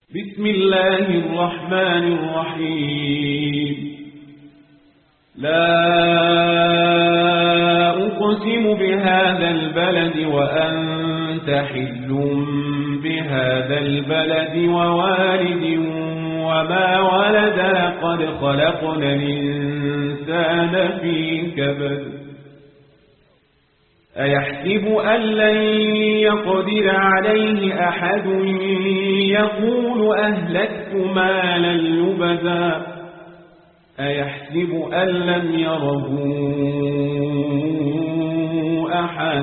بسم الله الرحمن الرحيم. لا أقسم بهذا البلد وأنت حل بهذا البلد ووالد وما ولد قد خلقنا الإنسان في كبد أيحسب أن لن يقدر عليه أحد يقول أهلكت مالا لبدا أيحسب أن لم يره أحد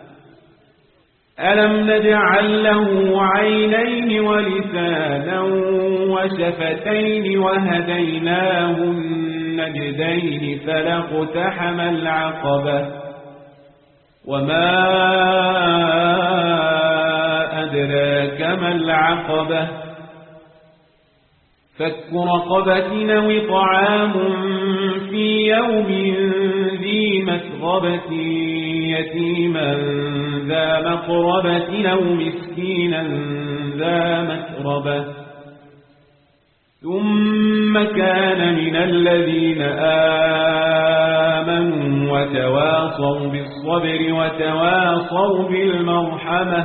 ألم نجعل له عينين ولسانا وشفتين وهديناه النجدين فلاقتحم العقبة وما أدراك ما العقبة فك رقبة أو طعام في يوم ذي مسغبة يتيما ذا مقربة أو مسكينا ذا متربة ثم كان من الذين آمنوا وتواصوا بالصبر وتواصوا بالمرحمة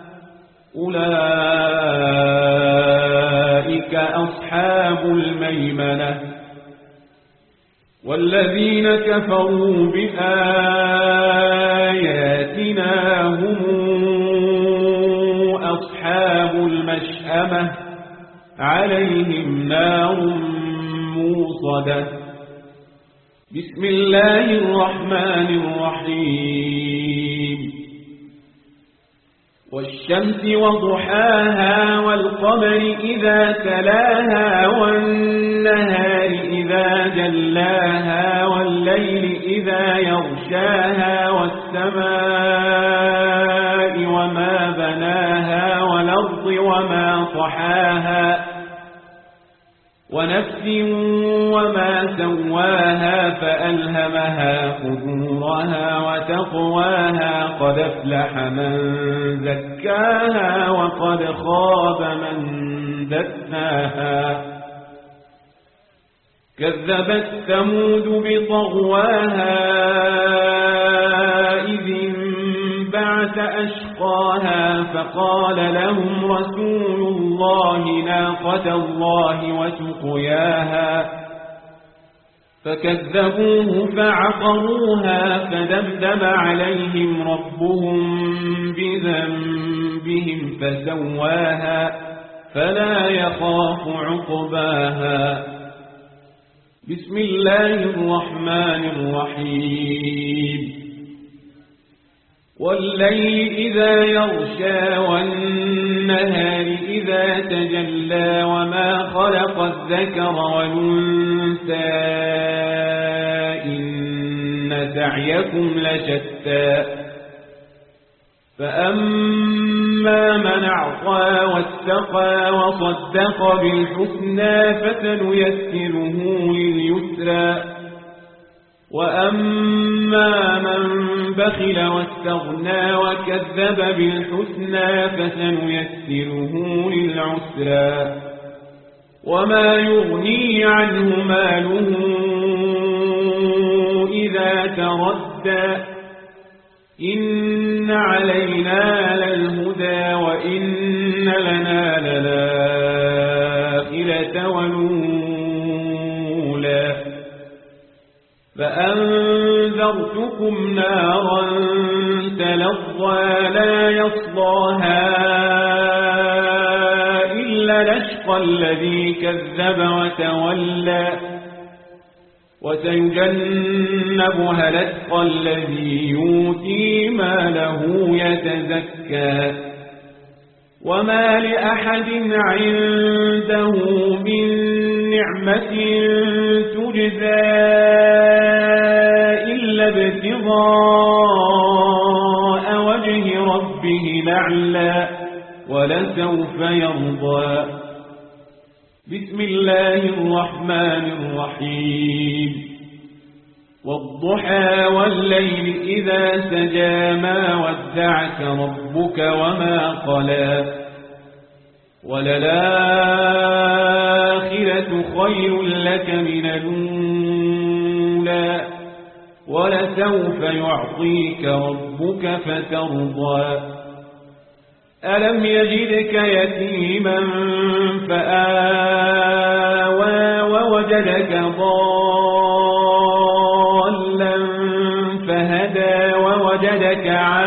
أولئك أصحاب الميمنة والذين كفروا بآياتنا هم أصحاب المشأمة عليهم نار موصدة بسم الله الرحمن الرحيم والشمس وضحاها والقمر إذا تلاها والنهار إذا جلاها والليل إذا يغشاها والسماء وما بناها والأرض وما طحاها ونفس وما سواها فألهمها فجورها وتقواها قد أفلح من زكاها وقد خاب من دساها كذبت ثمود بطغواها إذ انبعث أشقاها فقال لهم رسول الله ناقة الله وسقياها فكذبوه فعقروها فدمدم عليهم ربهم بذنبهم فسواها فلا يخاف عقباها بسم الله الرحمن الرحيم والليل إذا يغشى والنهار إذا تجلى وما خلق الذكر والأنثى إن سعيكم لشتى فأما من أعطى واتقى وصدق بالحسنى فسنيسره لليسرى وأما من بخل واستغنى وكذب بالحسنى فسنيسره للعسرى وما يغني عنه ماله إذا تردى إن علينا للهدى وإن لنا للآخرة والأولى فأنذرتكم نارا تلظى لا يصلاها إلا الأشقى الذي كذب وتولى وسيجنبها الأتقى الذي يؤتي ماله يتزكى وما لأحد عنده من نعمة تجزى إلا ابتغاء وجه ربه الأعلى ولسوف يرضى بسم الله الرحمن الرحيم والضحى والليل إذا سجى ما ودعك ربك وما قلى وللآخرة خير لك من الأولى ولسوف يعطيك ربك فترضى ألم يجدك يتيما فآوى ووجدك ضالا فهدى ووجدك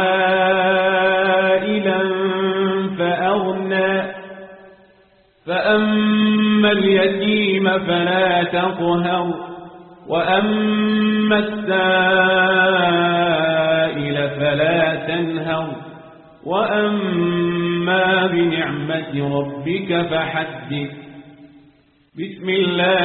عائلا فأغنى فأما اليتيم فلا تقهر وأما السائل فلا تنهر وأما بنعمة ربك فحدث بسم الله